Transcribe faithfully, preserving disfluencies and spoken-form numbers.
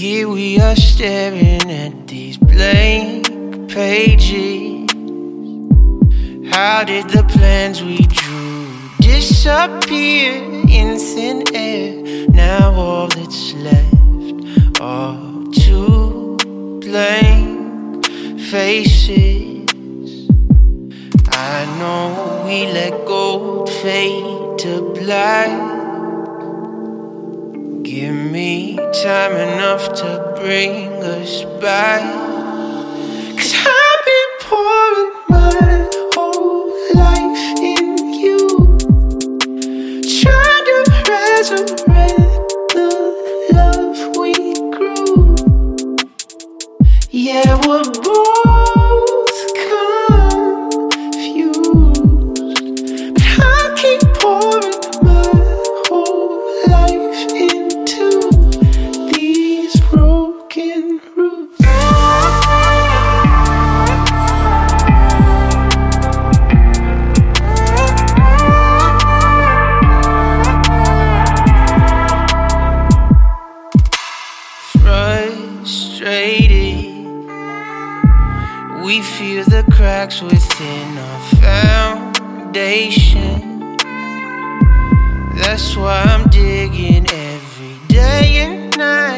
Here we are staring at these blank pages. How did the plans we drew disappear in thin air? Now all that's left are two blank faces. I know we let go, fade to black. Give me time enough to bring us back. 'Cause I've been pouring my whole life in you, trying to resurrect the love we grew. Yeah, we're both confused, but I keep pouring my whole life into these broken roots. Frustrated, we feel the cracks within our foundation. That's why I'm digging every day and night.